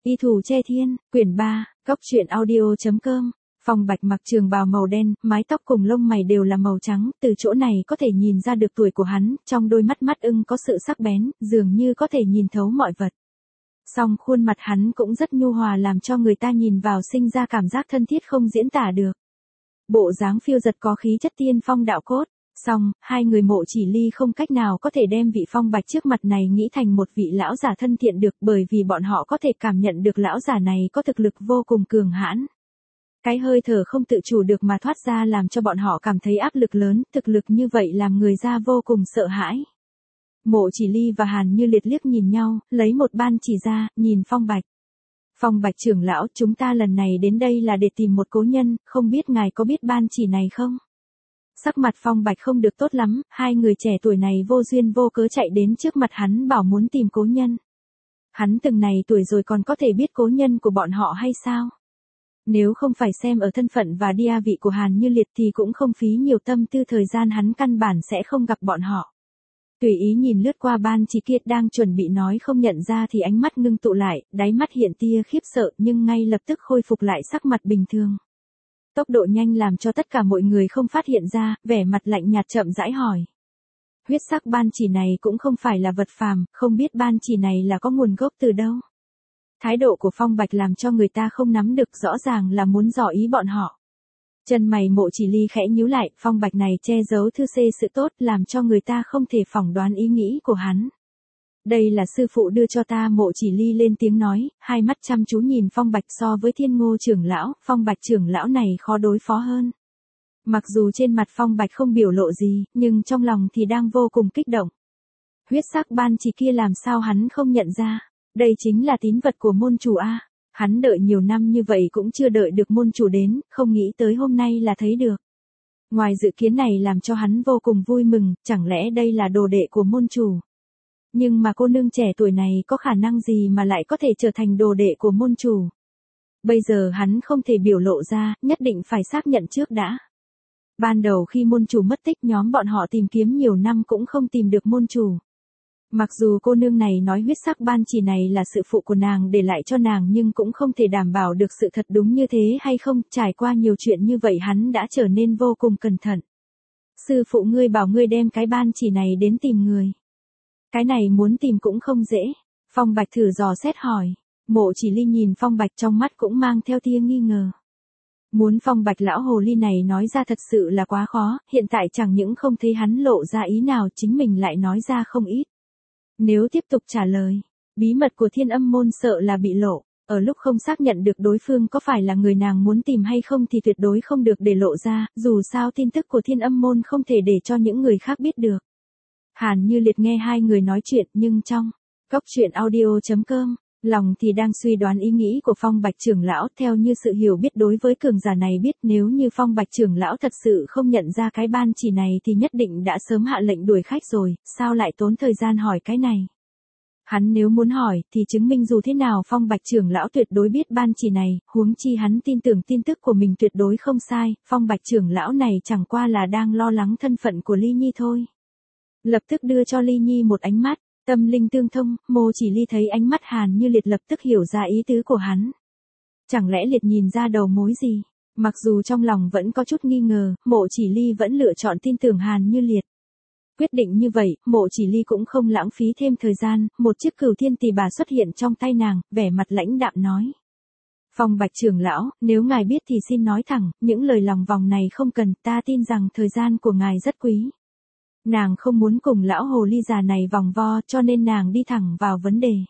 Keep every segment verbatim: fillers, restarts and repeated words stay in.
Y Thủ Che Thiên, quyển ba, Cốc truyện audio.com. Phong Bạch mặc trường bào màu đen, mái tóc cùng lông mày đều là màu trắng, từ chỗ này có thể nhìn ra được tuổi của hắn, trong đôi mắt mắt ưng có sự sắc bén, dường như có thể nhìn thấu mọi vật. Song khuôn mặt hắn cũng rất nhu hòa làm cho người ta nhìn vào sinh ra cảm giác thân thiết không diễn tả được. Bộ dáng phiêu dật có khí chất tiên phong đạo cốt. Song, hai người Mộ Chỉ Ly không cách nào có thể đem vị Phong Bạch trước mặt này nghĩ thành một vị lão giả thân thiện được, bởi vì bọn họ có thể cảm nhận được lão giả này có thực lực vô cùng cường hãn. Cái hơi thở không tự chủ được mà thoát ra làm cho bọn họ cảm thấy áp lực lớn, thực lực như vậy làm người ra vô cùng sợ hãi. Mộ Chỉ Ly và Hàn Như Liệt liếc nhìn nhau, lấy một ban chỉ ra, nhìn Phong Bạch. Phong Bạch trưởng lão, chúng ta lần này đến đây là để tìm một cố nhân, không biết ngài có biết ban chỉ này không? Sắc mặt Phong Bạch không được tốt lắm, hai người trẻ tuổi này vô duyên vô cớ chạy đến trước mặt hắn bảo muốn tìm cố nhân. Hắn từng này tuổi rồi còn có thể biết cố nhân của bọn họ hay sao? Nếu không phải xem ở thân phận và địa vị của Hàn Như Liệt thì cũng không phí nhiều tâm tư, thời gian hắn căn bản sẽ không gặp bọn họ. Tùy ý nhìn lướt qua ban chỉ kiệt đang chuẩn bị nói không nhận ra thì ánh mắt ngưng tụ lại, đáy mắt hiện tia khiếp sợ nhưng ngay lập tức khôi phục lại sắc mặt bình thường. Tốc độ nhanh làm cho tất cả mọi người không phát hiện ra, vẻ mặt lạnh nhạt chậm rãi hỏi. Huyết sắc ban chỉ này cũng không phải là vật phàm, không biết ban chỉ này là có nguồn gốc từ đâu. Thái độ của Phong Bạch làm cho người ta không nắm được, rõ ràng là muốn dò ý bọn họ. Chân mày Mộ Chỉ Ly khẽ nhíu lại, Phong Bạch này che giấu thư xê sự tốt làm cho người ta không thể phỏng đoán ý nghĩ của hắn. Đây là sư phụ đưa cho ta, Mộ Chỉ Ly lên tiếng nói, hai mắt chăm chú nhìn Phong Bạch. So với Thiên Ngô trưởng lão, Phong Bạch trưởng lão này khó đối phó hơn. Mặc dù trên mặt Phong Bạch không biểu lộ gì, nhưng trong lòng thì đang vô cùng kích động. Huyết sắc ban chỉ kia làm sao hắn không nhận ra, đây chính là tín vật của môn chủ a. Hắn đợi nhiều năm như vậy cũng chưa đợi được môn chủ đến, không nghĩ tới hôm nay là thấy được. Ngoài dự kiến này làm cho hắn vô cùng vui mừng, chẳng lẽ đây là đồ đệ của môn chủ. Nhưng mà cô nương trẻ tuổi này có khả năng gì mà lại có thể trở thành đồ đệ của môn chủ? Bây giờ hắn không thể biểu lộ ra, nhất định phải xác nhận trước đã. Ban đầu khi môn chủ mất tích, nhóm bọn họ tìm kiếm nhiều năm cũng không tìm được môn chủ. Mặc dù cô nương này nói huyết sắc ban chỉ này là sự phụ của nàng để lại cho nàng nhưng cũng không thể đảm bảo được sự thật đúng như thế hay không, trải qua nhiều chuyện như vậy hắn đã trở nên vô cùng cẩn thận. Sư phụ ngươi bảo ngươi đem cái ban chỉ này đến tìm người. Cái này muốn tìm cũng không dễ. Phong Bạch thử dò xét hỏi. Mộ Chỉ Ly nhìn Phong Bạch trong mắt cũng mang theo tia nghi ngờ. Muốn Phong Bạch lão hồ ly này nói ra thật sự là quá khó, hiện tại chẳng những không thấy hắn lộ ra ý nào, chính mình lại nói ra không ít. Nếu tiếp tục trả lời, bí mật của Thiên Âm môn sợ là bị lộ. Ở lúc không xác nhận được đối phương có phải là người nàng muốn tìm hay không thì tuyệt đối không được để lộ ra, dù sao tin tức của Thiên Âm môn không thể để cho những người khác biết được. Hàn Như Liệt nghe hai người nói chuyện nhưng trong Cốc truyện audio.com, lòng thì đang suy đoán ý nghĩ của Phong Bạch trưởng lão. Theo như sự hiểu biết đối với cường giả này biết, nếu như Phong Bạch trưởng lão thật sự không nhận ra cái ban chỉ này thì nhất định đã sớm hạ lệnh đuổi khách rồi, sao lại tốn thời gian hỏi cái này. Hắn nếu muốn hỏi thì chứng minh dù thế nào Phong Bạch trưởng lão tuyệt đối biết ban chỉ này, huống chi hắn tin tưởng tin tức của mình tuyệt đối không sai, Phong Bạch trưởng lão này chẳng qua là đang lo lắng thân phận của Ly Nhi thôi. Lập tức đưa cho Ly Nhi một ánh mắt, tâm linh tương thông. Mộ Chỉ Ly thấy ánh mắt Hàn Như Liệt lập tức hiểu ra ý tứ của hắn. Chẳng lẽ Liệt nhìn ra đầu mối gì? Mặc dù trong lòng vẫn có chút nghi ngờ, Mộ Chỉ Ly vẫn lựa chọn tin tưởng Hàn Như Liệt. Quyết định như vậy, Mộ Chỉ Ly cũng không lãng phí thêm thời gian, một chiếc cửu thiên tỳ bà xuất hiện trong tay nàng, vẻ mặt lãnh đạm nói. Phong Bạch trưởng lão, nếu ngài biết thì xin nói thẳng, những lời lòng vòng này không cần, ta tin rằng thời gian của ngài rất quý. Nàng không muốn cùng lão hồ ly già này vòng vo cho nên nàng đi thẳng vào vấn đề.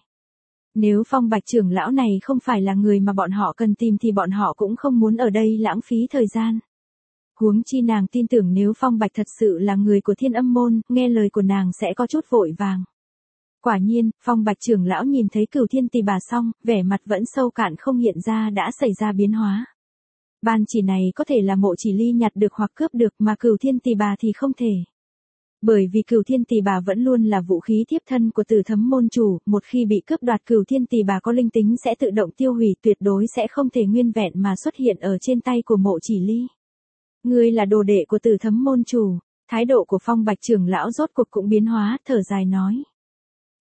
Nếu Phong Bạch trưởng lão này không phải là người mà bọn họ cần tìm thì bọn họ cũng không muốn ở đây lãng phí thời gian. Huống chi nàng tin tưởng nếu Phong Bạch thật sự là người của Thiên Âm môn, nghe lời của nàng sẽ có chút vội vàng. Quả nhiên, Phong Bạch trưởng lão nhìn thấy cửu thiên tỳ bà xong, vẻ mặt vẫn sâu cạn không hiện ra đã xảy ra biến hóa. Ban chỉ này có thể là Mộ Chỉ Ly nhặt được hoặc cướp được mà cửu thiên tỳ bà thì không thể. Bởi vì cửu thiên tỳ bà vẫn luôn là vũ khí tiếp thân của Tử Thấm môn chủ, một khi bị cướp đoạt cửu thiên tỳ bà có linh tính sẽ tự động tiêu hủy, tuyệt đối sẽ không thể nguyên vẹn mà xuất hiện ở trên tay của Mộ Chỉ Ly. Ngươi là đồ đệ của Tử Thấm môn chủ, thái độ của Phong Bạch trưởng lão rốt cuộc cũng biến hóa, thở dài nói.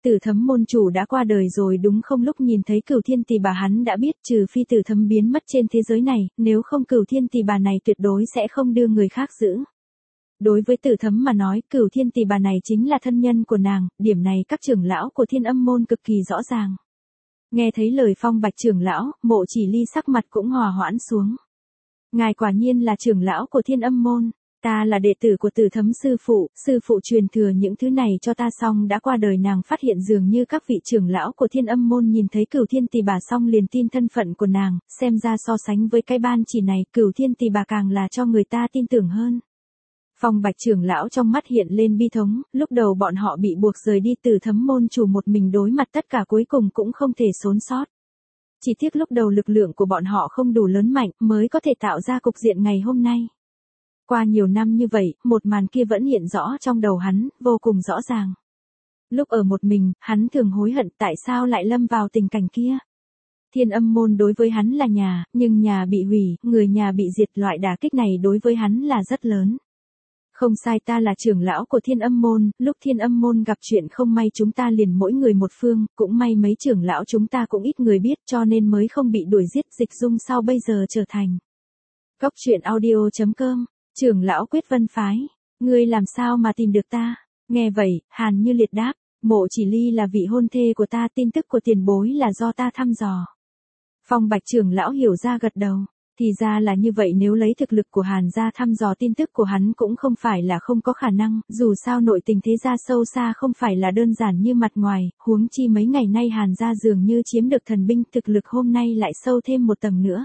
Tử Thấm môn chủ đã qua đời rồi đúng không? Lúc nhìn thấy Cửu Thiên Tỳ bà hắn đã biết trừ phi Tử Thấm biến mất trên thế giới này, nếu không Cửu Thiên Tỳ bà này tuyệt đối sẽ không đưa người khác giữ. Đối với Tử Thấm mà nói, Cửu Thiên Tỳ bà này chính là thân nhân của nàng, điểm này các trưởng lão của Thiên Âm môn cực kỳ rõ ràng. Nghe thấy lời Phong Bạch trưởng lão, Mộ Chỉ Ly sắc mặt cũng hòa hoãn xuống. Ngài quả nhiên là trưởng lão của Thiên Âm môn. Ta là đệ tử của Tử Thấm sư phụ, sư phụ truyền thừa những thứ này cho ta xong đã qua đời. Nàng phát hiện dường như các vị trưởng lão của Thiên Âm môn nhìn thấy Cửu Thiên Tỳ bà xong liền tin thân phận của nàng, xem ra so sánh với cái ban chỉ này, Cửu Thiên Tỳ bà càng là cho người ta tin tưởng hơn. Phong Bạch trưởng lão trong mắt hiện lên bi thống, lúc đầu bọn họ bị buộc rời đi Tử Thấm môn chủ một mình đối mặt tất cả cuối cùng cũng không thể sống sót. Chỉ tiếc lúc đầu lực lượng của bọn họ không đủ lớn mạnh mới có thể tạo ra cục diện ngày hôm nay. Qua nhiều năm như vậy, một màn kia vẫn hiện rõ trong đầu hắn, vô cùng rõ ràng. Lúc ở một mình, hắn thường hối hận tại sao lại lâm vào tình cảnh kia. Thiên Âm môn đối với hắn là nhà, nhưng nhà bị hủy, người nhà bị diệt, loại đả kích này đối với hắn là rất lớn. Không sai, ta là trưởng lão của Thiên Âm môn, lúc Thiên Âm môn gặp chuyện không may chúng ta liền mỗi người một phương, cũng may mấy trưởng lão chúng ta cũng ít người biết cho nên mới không bị đuổi giết. Dịch Dung sau bây giờ trở thành Cốc Truyện Audio chấm com. Trưởng lão Quyết Vân phái, ngươi làm sao mà tìm được ta? Nghe vậy, Hàn Như Liệt đáp, Mộ Chỉ Ly là vị hôn thê của ta, tin tức của tiền bối là do ta thăm dò. Phong Bạch trưởng lão hiểu ra gật đầu, thì ra là như vậy, nếu lấy thực lực của Hàn gia thăm dò tin tức của hắn cũng không phải là không có khả năng, dù sao nội tình thế gia sâu xa không phải là đơn giản như mặt ngoài, huống chi mấy ngày nay Hàn gia dường như chiếm được thần binh, thực lực hôm nay lại sâu thêm một tầng nữa.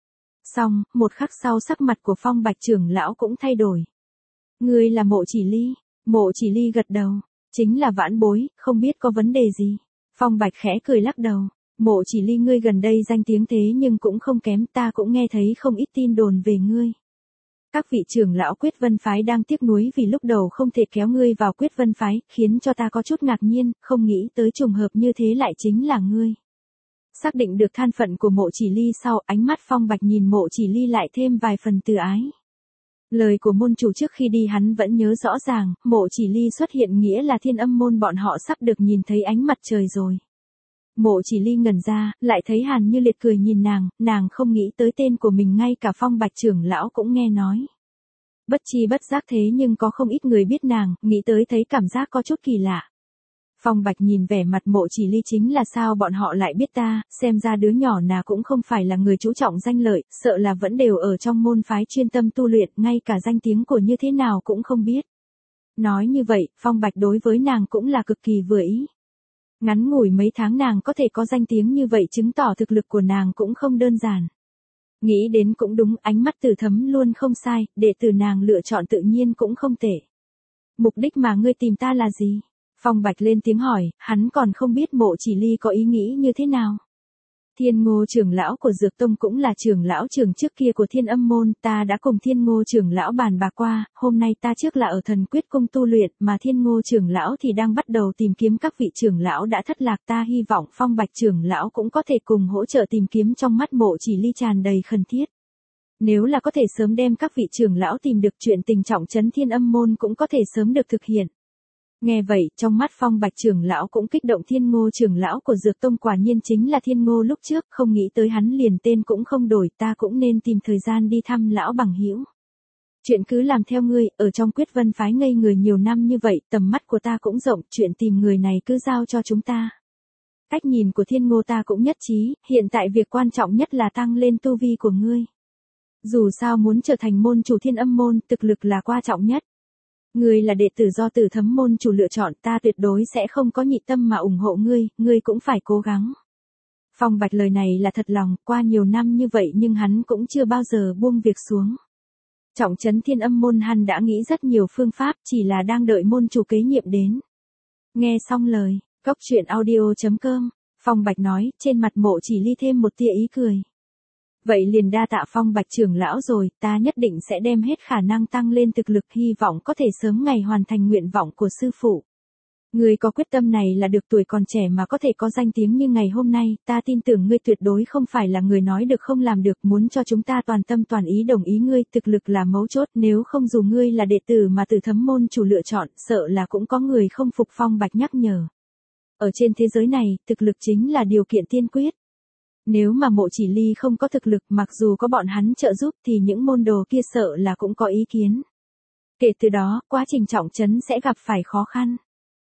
Xong, một khắc sau sắc mặt của Phong Bạch trưởng lão cũng thay đổi. Ngươi là Mộ Chỉ Ly? Mộ Chỉ Ly gật đầu, chính là vãn bối, không biết có vấn đề gì. Phong Bạch khẽ cười lắc đầu, Mộ Chỉ Ly ngươi gần đây danh tiếng thế nhưng cũng không kém, ta cũng nghe thấy không ít tin đồn về ngươi. Các vị trưởng lão Quyết Vân phái đang tiếc nuối vì lúc đầu không thể kéo ngươi vào Quyết Vân phái, khiến cho ta có chút ngạc nhiên, không nghĩ tới trùng hợp như thế lại chính là ngươi. Xác định được thân phận của Mộ Chỉ Ly sau, ánh mắt Phong Bạch nhìn Mộ Chỉ Ly lại thêm vài phần từ ái. Lời của môn chủ trước khi đi hắn vẫn nhớ rõ ràng, Mộ Chỉ Ly xuất hiện nghĩa là Thiên Âm môn bọn họ sắp được nhìn thấy ánh mặt trời rồi. Mộ Chỉ Ly ngẩn ra, lại thấy Hàn Như Liệt cười nhìn nàng, nàng không nghĩ tới tên của mình ngay cả Phong Bạch trưởng lão cũng nghe nói. Bất chi bất giác thế nhưng có không ít người biết nàng, nghĩ tới thấy cảm giác có chút kỳ lạ. Phong Bạch nhìn vẻ mặt Mộ Chỉ Ly chính là sao bọn họ lại biết ta, xem ra đứa nhỏ nào cũng không phải là người chú trọng danh lợi, sợ là vẫn đều ở trong môn phái chuyên tâm tu luyện, ngay cả danh tiếng của như thế nào cũng không biết. Nói như vậy, Phong Bạch đối với nàng cũng là cực kỳ vừa ý. Ngắn ngủi mấy tháng nàng có thể có danh tiếng như vậy chứng tỏ thực lực của nàng cũng không đơn giản. Nghĩ đến cũng đúng, ánh mắt Tử Thấm luôn không sai, đệ tử nàng lựa chọn tự nhiên cũng không tệ. Mục đích mà ngươi tìm ta là gì? Phong Bạch lên tiếng hỏi, hắn còn không biết Mộ Chỉ Ly có ý nghĩ như thế nào. Thiên Ngô trưởng lão của Dược Tông cũng là trưởng lão trưởng trước kia của Thiên Âm môn, ta đã cùng Thiên Ngô trưởng lão bàn bạc qua, hôm nay ta trước là ở Thần Quyết cung tu luyện, mà Thiên Ngô trưởng lão thì đang bắt đầu tìm kiếm các vị trưởng lão đã thất lạc, ta hy vọng Phong Bạch trưởng lão cũng có thể cùng hỗ trợ tìm kiếm. Trong mắt Mộ Chỉ Ly tràn đầy khẩn thiết. Nếu là có thể sớm đem các vị trưởng lão tìm được, chuyện tình trọng trấn Thiên Âm môn cũng có thể sớm được thực hiện. Nghe vậy, trong mắt Phong Bạch trưởng lão cũng kích động, Thiên Ngô trưởng lão của Dược Tông quả nhiên chính là Thiên Ngô lúc trước, không nghĩ tới hắn liền tên cũng không đổi, ta cũng nên tìm thời gian đi thăm lão bằng hữu. Chuyện cứ làm theo ngươi, ở trong Quyết Vân phái ngây người nhiều năm như vậy, tầm mắt của ta cũng rộng, chuyện tìm người này cứ giao cho chúng ta. Cách nhìn của Thiên Ngô ta cũng nhất trí, hiện tại việc quan trọng nhất là tăng lên tu vi của ngươi. Dù sao muốn trở thành môn chủ Thiên Âm môn, thực lực là quan trọng nhất. Ngươi là đệ tử do Tử Thấm môn chủ lựa chọn, ta tuyệt đối sẽ không có nhị tâm mà ủng hộ ngươi, ngươi cũng phải cố gắng. Phong Bạch lời này là thật lòng, qua nhiều năm như vậy nhưng hắn cũng chưa bao giờ buông việc xuống. Trọng trấn Thiên Âm môn hắn đã nghĩ rất nhiều phương pháp, chỉ là đang đợi môn chủ kế nhiệm đến. Nghe xong lời, Cốc Truyện Audio chấm com, Phong Bạch nói, trên mặt Mộ Chỉ Ly thêm một tia ý cười. Vậy liền đa tạ Phong Bạch trưởng lão rồi, ta nhất định sẽ đem hết khả năng tăng lên thực lực, hy vọng có thể sớm ngày hoàn thành nguyện vọng của sư phụ. Ngươi có quyết tâm này là được, tuổi còn trẻ mà có thể có danh tiếng như ngày hôm nay, ta tin tưởng ngươi tuyệt đối không phải là người nói được không làm được, muốn cho chúng ta toàn tâm toàn ý đồng ý ngươi, thực lực là mấu chốt, nếu không dù ngươi là đệ tử mà Tử Thấm môn chủ lựa chọn, sợ là cũng có người không phục. Phong Bạch nhắc nhở. Ở trên thế giới này, thực lực chính là điều kiện tiên quyết. Nếu mà Mộ Chỉ Ly không có thực lực, mặc dù có bọn hắn trợ giúp thì những môn đồ kia sợ là cũng có ý kiến. Kể từ đó, quá trình trọng trấn sẽ gặp phải khó khăn.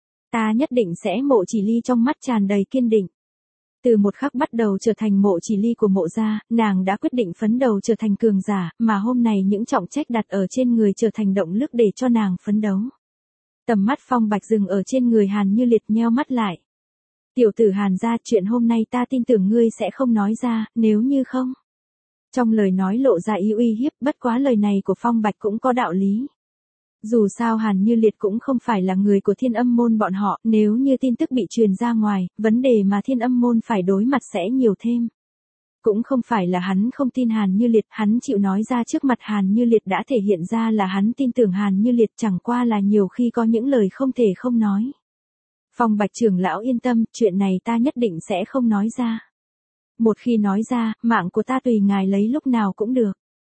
Ta nhất định sẽ. Mộ Chỉ Ly trong mắt tràn đầy kiên định. Từ một khắc bắt đầu trở thành Mộ Chỉ Ly của Mộ gia, nàng đã quyết định phấn đấu trở thành cường giả, mà hôm nay những trọng trách đặt ở trên người trở thành động lực để cho nàng phấn đấu. Tầm mắt Phong Bạch dừng ở trên người Hàn Như Liệt, nheo mắt lại. Tiểu tử Hàn gia, chuyện hôm nay ta tin tưởng ngươi sẽ không nói ra, nếu như không. Trong lời nói lộ ra ý uy hiếp, bất quá lời này của Phong Bạch cũng có đạo lý. Dù sao Hàn Như Liệt cũng không phải là người của Thiên Âm môn bọn họ, nếu như tin tức bị truyền ra ngoài, vấn đề mà Thiên Âm môn phải đối mặt sẽ nhiều thêm. Cũng không phải là hắn không tin Hàn Như Liệt, hắn chịu nói ra trước mặt Hàn Như Liệt đã thể hiện ra là hắn tin tưởng Hàn Như Liệt, chẳng qua là nhiều khi có những lời không thể không nói. Phong Bạch trưởng lão yên tâm, chuyện này ta nhất định sẽ không nói ra. Một khi nói ra, mạng của ta tùy ngài lấy lúc nào cũng được.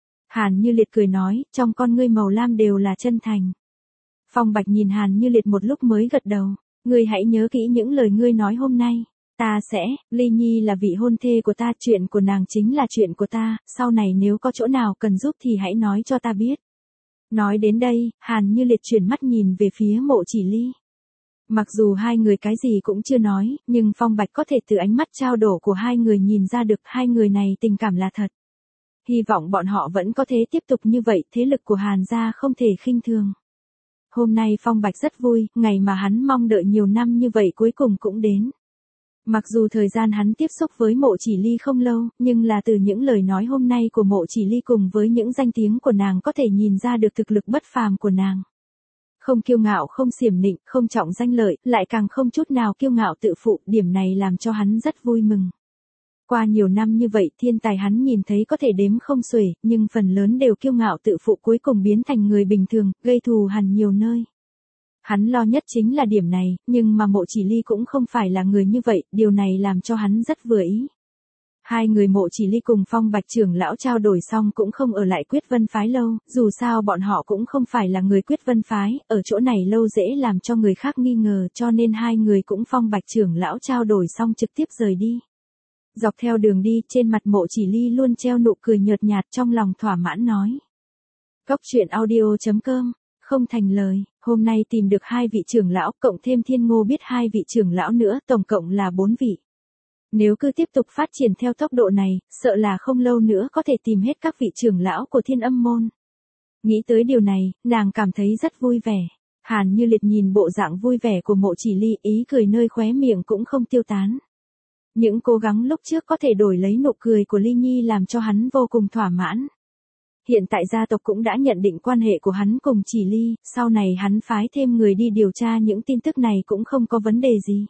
Hàn Như Liệt cười nói, trong con ngươi màu lam đều là chân thành. Phong Bạch nhìn Hàn Như Liệt một lúc mới gật đầu, ngươi hãy nhớ kỹ những lời ngươi nói hôm nay. Ta sẽ, Ly Nhi là vị hôn thê của ta, chuyện của nàng chính là chuyện của ta, sau này nếu có chỗ nào cần giúp thì hãy nói cho ta biết. Nói đến đây, Hàn Như Liệt chuyển mắt nhìn về phía Mộ Chỉ Ly. Mặc dù hai người cái gì cũng chưa nói, nhưng Phong Bạch có thể từ ánh mắt trao đổi của hai người nhìn ra được hai người này tình cảm là thật. Hy vọng bọn họ vẫn có thể tiếp tục như vậy, thế lực của Hàn gia không thể khinh thường. Hôm nay Phong Bạch rất vui, ngày mà hắn mong đợi nhiều năm như vậy cuối cùng cũng đến. Mặc dù thời gian hắn tiếp xúc với Mộ Chỉ Ly không lâu, nhưng là từ những lời nói hôm nay của Mộ Chỉ Ly cùng với những danh tiếng của nàng có thể nhìn ra được thực lực bất phàm của nàng. Không kiêu ngạo, không xiểm nịnh, không trọng danh lợi, lại càng không chút nào kiêu ngạo tự phụ, điểm này làm cho hắn rất vui mừng. Qua nhiều năm như vậy, thiên tài hắn nhìn thấy có thể đếm không xuể, nhưng phần lớn đều kiêu ngạo tự phụ cuối cùng biến thành người bình thường, gây thù hằn nhiều nơi. Hắn lo nhất chính là điểm này, nhưng mà Mộ Chỉ Ly cũng không phải là người như vậy, điều này làm cho hắn rất vừa ý. Hai người Mộ Chỉ Ly cùng Phong Bạch trưởng lão trao đổi xong cũng không ở lại Quyết Vân phái lâu, dù sao bọn họ cũng không phải là người Quyết Vân phái, ở chỗ này lâu dễ làm cho người khác nghi ngờ, cho nên hai người cũng Phong Bạch trưởng lão trao đổi xong trực tiếp rời đi. Dọc theo đường đi, trên mặt Mộ Chỉ Ly luôn treo nụ cười nhợt nhạt, trong lòng thỏa mãn nói. Cốc truyện audio chấm com, không thành lời, hôm nay tìm được hai vị trưởng lão, cộng thêm Thiên Ngô biết hai vị trưởng lão nữa, tổng cộng là bốn vị. Nếu cứ tiếp tục phát triển theo tốc độ này, sợ là không lâu nữa có thể tìm hết các vị trưởng lão của Thiên Âm môn. Nghĩ tới điều này, nàng cảm thấy rất vui vẻ. Hàn Như Liệt nhìn bộ dạng vui vẻ của Mộ Chỉ Ly, ý cười nơi khóe miệng cũng không tiêu tán. Những cố gắng lúc trước có thể đổi lấy nụ cười của Ly Nhi làm cho hắn vô cùng thỏa mãn. Hiện tại gia tộc cũng đã nhận định quan hệ của hắn cùng Chỉ Ly, sau này hắn phái thêm người đi điều tra những tin tức này cũng không có vấn đề gì.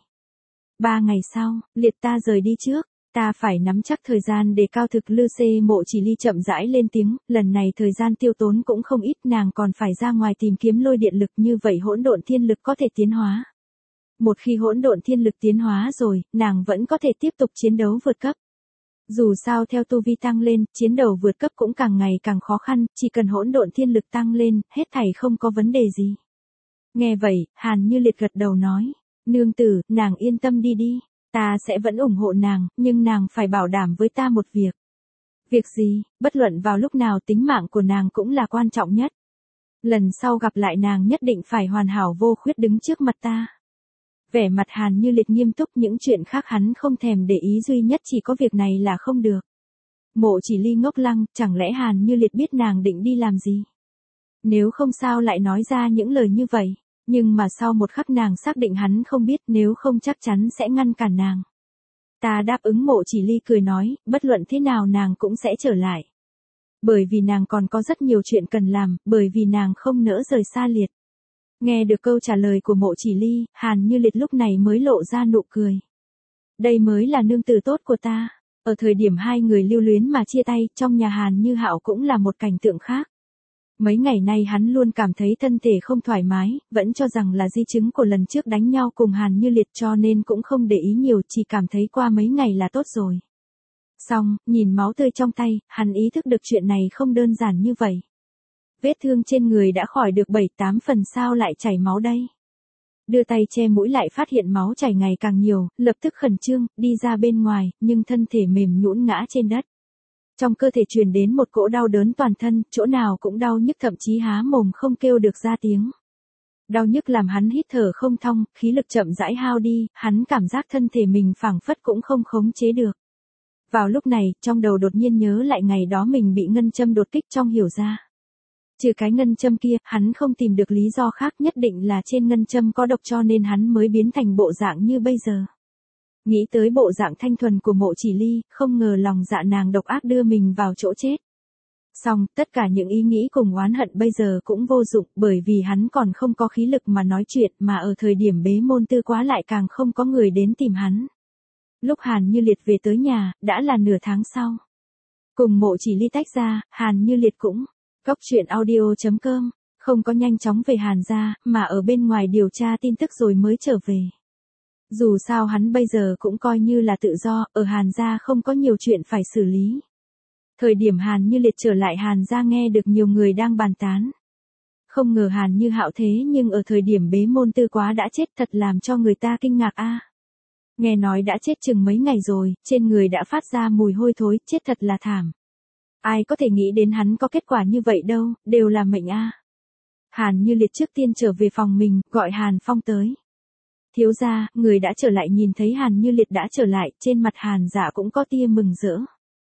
Ba ngày sau, Liệt ta rời đi trước, ta phải nắm chắc thời gian để cao thực lư xê. Mộ Chỉ Ly chậm rãi lên tiếng, lần này thời gian tiêu tốn cũng không ít, nàng còn phải ra ngoài tìm kiếm lôi điện lực, như vậy hỗn độn thiên lực có thể tiến hóa. Một khi hỗn độn thiên lực tiến hóa rồi, nàng vẫn có thể tiếp tục chiến đấu vượt cấp. Dù sao theo tu vi tăng lên, chiến đấu vượt cấp cũng càng ngày càng khó khăn, chỉ cần hỗn độn thiên lực tăng lên, hết thảy không có vấn đề gì. Nghe vậy, Hàn Như Liệt gật đầu nói, nương tử, nàng yên tâm đi đi, ta sẽ vẫn ủng hộ nàng, nhưng nàng phải bảo đảm với ta một việc. Việc gì? Bất luận vào lúc nào tính mạng của nàng cũng là quan trọng nhất. Lần sau gặp lại nàng nhất định phải hoàn hảo vô khuyết đứng trước mặt ta. Vẻ mặt Hàn Như Liệt nghiêm túc, những chuyện khác hắn không thèm để ý, duy nhất chỉ có việc này là không được. Mộ Chỉ Ly ngốc lăng, chẳng lẽ Hàn Như Liệt biết nàng định đi làm gì? Nếu không sao lại nói ra những lời như vậy, nhưng mà sau một khắc nàng xác định hắn không biết, nếu không chắc chắn sẽ ngăn cản nàng. Ta đáp ứng. Mộ Chỉ Ly cười nói, bất luận thế nào nàng cũng sẽ trở lại. Bởi vì nàng còn có rất nhiều chuyện cần làm, bởi vì nàng không nỡ rời xa Liệt. Nghe được câu trả lời của Mộ Chỉ Ly, Hàn Như Liệt lúc này mới lộ ra nụ cười. Đây mới là nương tử tốt của ta. Ở thời điểm hai người lưu luyến mà chia tay, trong nhà Hàn Như Hạo cũng là một cảnh tượng khác. Mấy ngày nay hắn luôn cảm thấy thân thể không thoải mái, vẫn cho rằng là di chứng của lần trước đánh nhau cùng Hàn Như Liệt, cho nên cũng không để ý nhiều, chỉ cảm thấy qua mấy ngày là tốt rồi. Xong, nhìn máu tươi trong tay, hắn ý thức được chuyện này không đơn giản như vậy. Vết thương trên người đã khỏi được bảy tám phần, sao lại chảy máu đây? Đưa tay che mũi lại phát hiện máu chảy ngày càng nhiều, lập tức khẩn trương, đi ra bên ngoài, nhưng thân thể mềm nhũn ngã trên đất. Trong cơ thể truyền đến một cỗ đau đớn toàn thân, chỗ nào cũng đau nhức thậm chí há mồm không kêu được ra tiếng. Đau nhức làm hắn hít thở không thong, khí lực chậm rãi hao đi, hắn cảm giác thân thể mình phảng phất cũng không khống chế được. Vào lúc này, trong đầu đột nhiên nhớ lại ngày đó mình bị ngân châm đột kích trong hiểu ra. Trừ cái ngân châm kia, hắn không tìm được lý do khác, nhất định là trên ngân châm có độc cho nên hắn mới biến thành bộ dạng như bây giờ. Nghĩ tới bộ dạng thanh thuần của Mộ Chỉ Ly, không ngờ lòng dạ nàng độc ác đưa mình vào chỗ chết. Xong, tất cả những ý nghĩ cùng oán hận bây giờ cũng vô dụng, bởi vì hắn còn không có khí lực mà nói chuyện, mà ở thời điểm bế môn tư quá lại càng không có người đến tìm hắn. Lúc Hàn Như Liệt về tới nhà, đã là nửa tháng sau. Cùng Mộ Chỉ Ly tách ra, Hàn Như Liệt cũng Cóc truyện audio chấm com, không có nhanh chóng về Hàn gia, mà ở bên ngoài điều tra tin tức rồi mới trở về. Dù sao hắn bây giờ cũng coi như là tự do, ở Hàn gia không có nhiều chuyện phải xử lý. Thời điểm Hàn Như Liệt trở lại Hàn gia nghe được nhiều người đang bàn tán. Không ngờ Hàn Như Hạo thế nhưng ở thời điểm bế môn tư quá đã chết, thật làm cho người ta kinh ngạc a. Nghe nói đã chết chừng mấy ngày rồi, trên người đã phát ra mùi hôi thối, chết thật là thảm. Ai có thể nghĩ đến hắn có kết quả như vậy đâu, đều là mệnh a. Hàn Như Liệt trước tiên trở về phòng mình, gọi Hàn Phong tới. Thiếu gia, người đã trở lại. Nhìn thấy Hàn Như Liệt đã trở lại, trên mặt Hàn Dạ cũng có tia mừng rỡ.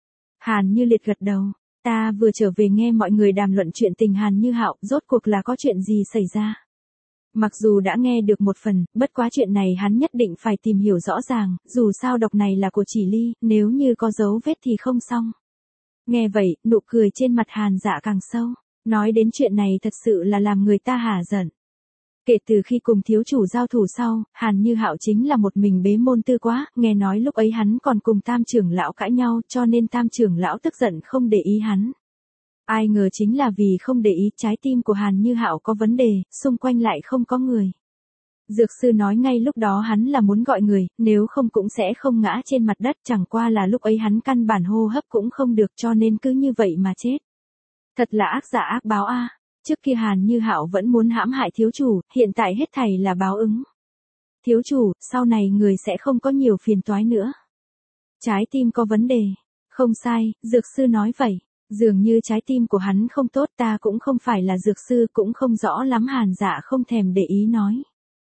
Hàn Như Liệt gật đầu, ta vừa trở về nghe mọi người đàm luận chuyện tình Hàn Như Hạo, rốt cuộc là có chuyện gì xảy ra. Mặc dù đã nghe được một phần, bất quá chuyện này hắn nhất định phải tìm hiểu rõ ràng, dù sao độc này là của Chỉ Ly, nếu như có dấu vết thì không xong. Nghe vậy, nụ cười trên mặt Hàn Dạ càng sâu, nói đến chuyện này thật sự là làm người ta hả giận. Kể từ khi cùng thiếu chủ giao thủ sau, Hàn Như Hạo chính là một mình bế môn tư quá, nghe nói lúc ấy hắn còn cùng Tam trưởng lão cãi nhau, cho nên Tam trưởng lão tức giận không để ý hắn. Ai ngờ chính là vì không để ý, trái tim của Hàn Như Hạo có vấn đề, xung quanh lại không có người. Dược sư nói ngay lúc đó hắn là muốn gọi người, nếu không cũng sẽ không ngã trên mặt đất, chẳng qua là lúc ấy hắn căn bản hô hấp cũng không được cho nên cứ như vậy mà chết. Thật là ác giả ác báo a. Trước kia Hàn Như Hạo vẫn muốn hãm hại thiếu chủ, hiện tại hết thảy là báo ứng. Thiếu chủ, sau này người sẽ không có nhiều phiền toái nữa. Trái tim có vấn đề. Không sai, dược sư nói vậy. Dường như trái tim của hắn không tốt, ta cũng không phải là dược sư, cũng không rõ lắm. Hàn Dạ không thèm để ý nói.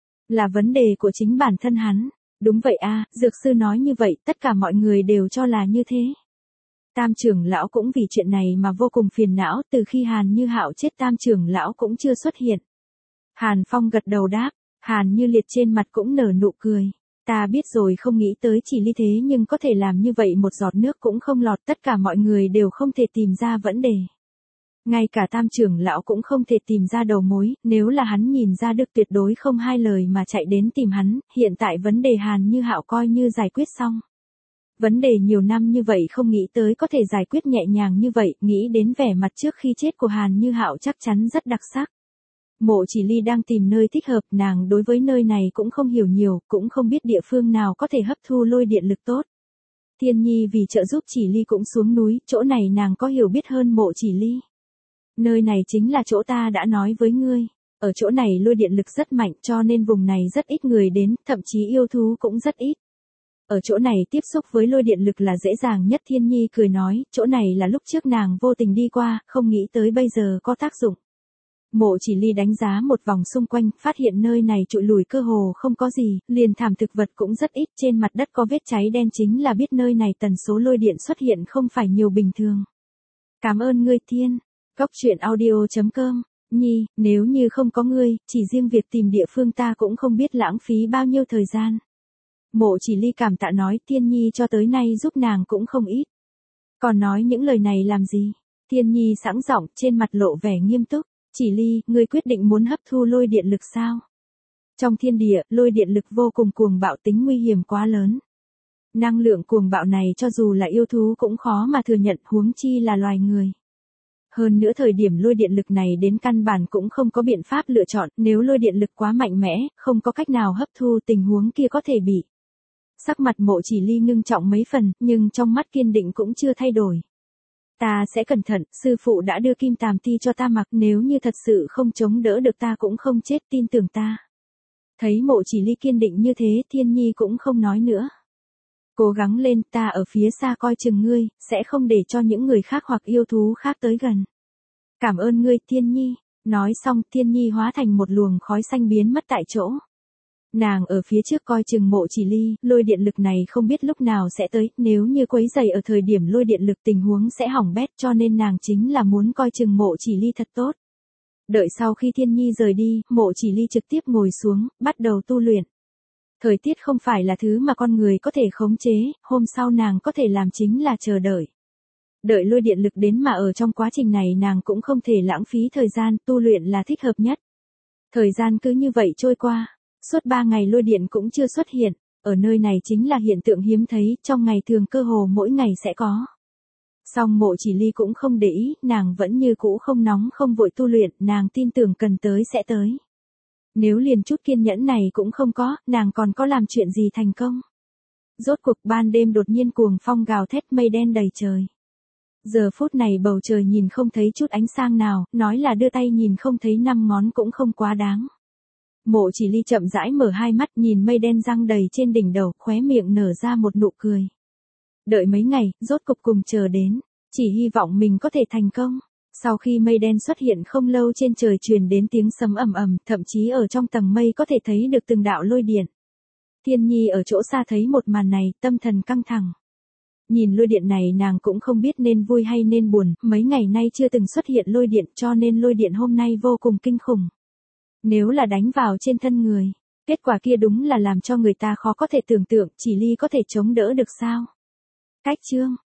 Là vấn đề của chính bản thân hắn. Đúng vậy a, dược sư nói như vậy, tất cả mọi người đều cho là như thế. Tam trưởng lão cũng vì chuyện này mà vô cùng phiền não, từ khi Hàn Như Hạo chết Tam trưởng lão cũng chưa xuất hiện. Hàn Phong gật đầu đáp, Hàn Như Liệt trên mặt cũng nở nụ cười. Ta biết rồi, không nghĩ tới Chỉ Ly thế nhưng có thể làm như vậy, một giọt nước cũng không lọt, tất cả mọi người đều không thể tìm ra vấn đề. Ngay cả Tam trưởng lão cũng không thể tìm ra đầu mối, nếu là hắn nhìn ra được tuyệt đối không hai lời mà chạy đến tìm hắn, hiện tại vấn đề Hàn Như Hạo coi như giải quyết xong. Vấn đề nhiều năm như vậy không nghĩ tới có thể giải quyết nhẹ nhàng như vậy, nghĩ đến vẻ mặt trước khi chết của Hàn Như Hạo chắc chắn rất đặc sắc. Mộ Chỉ Ly đang tìm nơi thích hợp, nàng đối với nơi này cũng không hiểu nhiều, cũng không biết địa phương nào có thể hấp thu lôi điện lực tốt. Thiên Nhi vì trợ giúp Chỉ Ly cũng xuống núi, chỗ này nàng có hiểu biết hơn Mộ Chỉ Ly. Nơi này chính là chỗ ta đã nói với ngươi, ở chỗ này lôi điện lực rất mạnh cho nên vùng này rất ít người đến, thậm chí yêu thú cũng rất ít. Ở chỗ này tiếp xúc với lôi điện lực là dễ dàng nhất. Thiên Nhi cười nói, chỗ này là lúc trước nàng vô tình đi qua, không nghĩ tới bây giờ có tác dụng. Mộ Chỉ Ly đánh giá một vòng xung quanh, phát hiện nơi này trụi lùi cơ hồ không có gì, liền thảm thực vật cũng rất ít, trên mặt đất có vết cháy đen chính là biết nơi này tần số lôi điện xuất hiện không phải nhiều bình thường. Cảm ơn ngươi Thiên. Cóc truyện audio chấm com. Nhi, nếu như không có ngươi, chỉ riêng việc tìm địa phương ta cũng không biết lãng phí bao nhiêu thời gian. Mộ Chỉ Ly cảm tạ nói, Thiên Nhi cho tới nay giúp nàng cũng không ít. Còn nói những lời này làm gì? Thiên Nhi sẵn giọng, trên mặt lộ vẻ nghiêm túc. Chỉ Ly, ngươi quyết định muốn hấp thu lôi điện lực sao? Trong thiên địa, lôi điện lực vô cùng cuồng bạo, tính nguy hiểm quá lớn. Năng lượng cuồng bạo này cho dù là yêu thú cũng khó mà thừa nhận, huống chi là loài người. Hơn nữa thời điểm lôi điện lực này đến căn bản cũng không có biện pháp lựa chọn, nếu lôi điện lực quá mạnh mẽ, không có cách nào hấp thu, tình huống kia có thể bị. Sắc mặt Mộ Chỉ Ly ngưng trọng mấy phần, nhưng trong mắt kiên định cũng chưa thay đổi. Ta sẽ cẩn thận, sư phụ đã đưa kim tàm ti cho ta mặc, nếu như thật sự không chống đỡ được ta cũng không chết, tin tưởng ta. Thấy Mộ Chỉ Ly kiên định như thế, Thiên Nhi cũng không nói nữa. Cố gắng lên, ta ở phía xa coi chừng ngươi, sẽ không để cho những người khác hoặc yêu thú khác tới gần. Cảm ơn ngươi, Thiên Nhi. Nói xong, Thiên Nhi hóa thành một luồng khói xanh biến mất tại chỗ. Nàng ở phía trước coi chừng Mộ Chỉ Ly, lôi điện lực này không biết lúc nào sẽ tới, nếu như quấy rầy ở thời điểm lôi điện lực tình huống sẽ hỏng bét, cho nên nàng chính là muốn coi chừng Mộ Chỉ Ly thật tốt. Đợi sau khi Thiên Nhi rời đi, Mộ Chỉ Ly trực tiếp ngồi xuống, bắt đầu tu luyện. Thời tiết không phải là thứ mà con người có thể khống chế, hôm sau nàng có thể làm chính là chờ đợi. Đợi lôi điện lực đến mà ở trong quá trình này nàng cũng không thể lãng phí thời gian, tu luyện là thích hợp nhất. Thời gian cứ như vậy trôi qua, suốt ba ngày lôi điện cũng chưa xuất hiện, ở nơi này chính là hiện tượng hiếm thấy, trong ngày thường cơ hồ mỗi ngày sẽ có. Song Mộ Chỉ Ly cũng không để ý, nàng vẫn như cũ không nóng không vội tu luyện, nàng tin tưởng cần tới sẽ tới. Nếu liền chút kiên nhẫn này cũng không có, nàng còn có làm chuyện gì thành công. Rốt cuộc ban đêm đột nhiên cuồng phong gào thét, mây đen đầy trời. Giờ phút này bầu trời nhìn không thấy chút ánh sáng nào, nói là đưa tay nhìn không thấy năm ngón cũng không quá đáng. Mộ Chỉ Ly chậm rãi mở hai mắt, nhìn mây đen giăng đầy trên đỉnh đầu, khóe miệng nở ra một nụ cười. Đợi mấy ngày, rốt cục cùng chờ đến, chỉ hy vọng mình có thể thành công. Sau khi mây đen xuất hiện không lâu, trên trời truyền đến tiếng sấm ầm ầm, thậm chí ở trong tầng mây có thể thấy được từng đạo lôi điện. Thiên Nhi ở chỗ xa thấy một màn này, tâm thần căng thẳng. Nhìn lôi điện này nàng cũng không biết nên vui hay nên buồn, mấy ngày nay chưa từng xuất hiện lôi điện, cho nên lôi điện hôm nay vô cùng kinh khủng. Nếu là đánh vào trên thân người, kết quả kia đúng là làm cho người ta khó có thể tưởng tượng, Chỉ Ly có thể chống đỡ được sao? Cách chương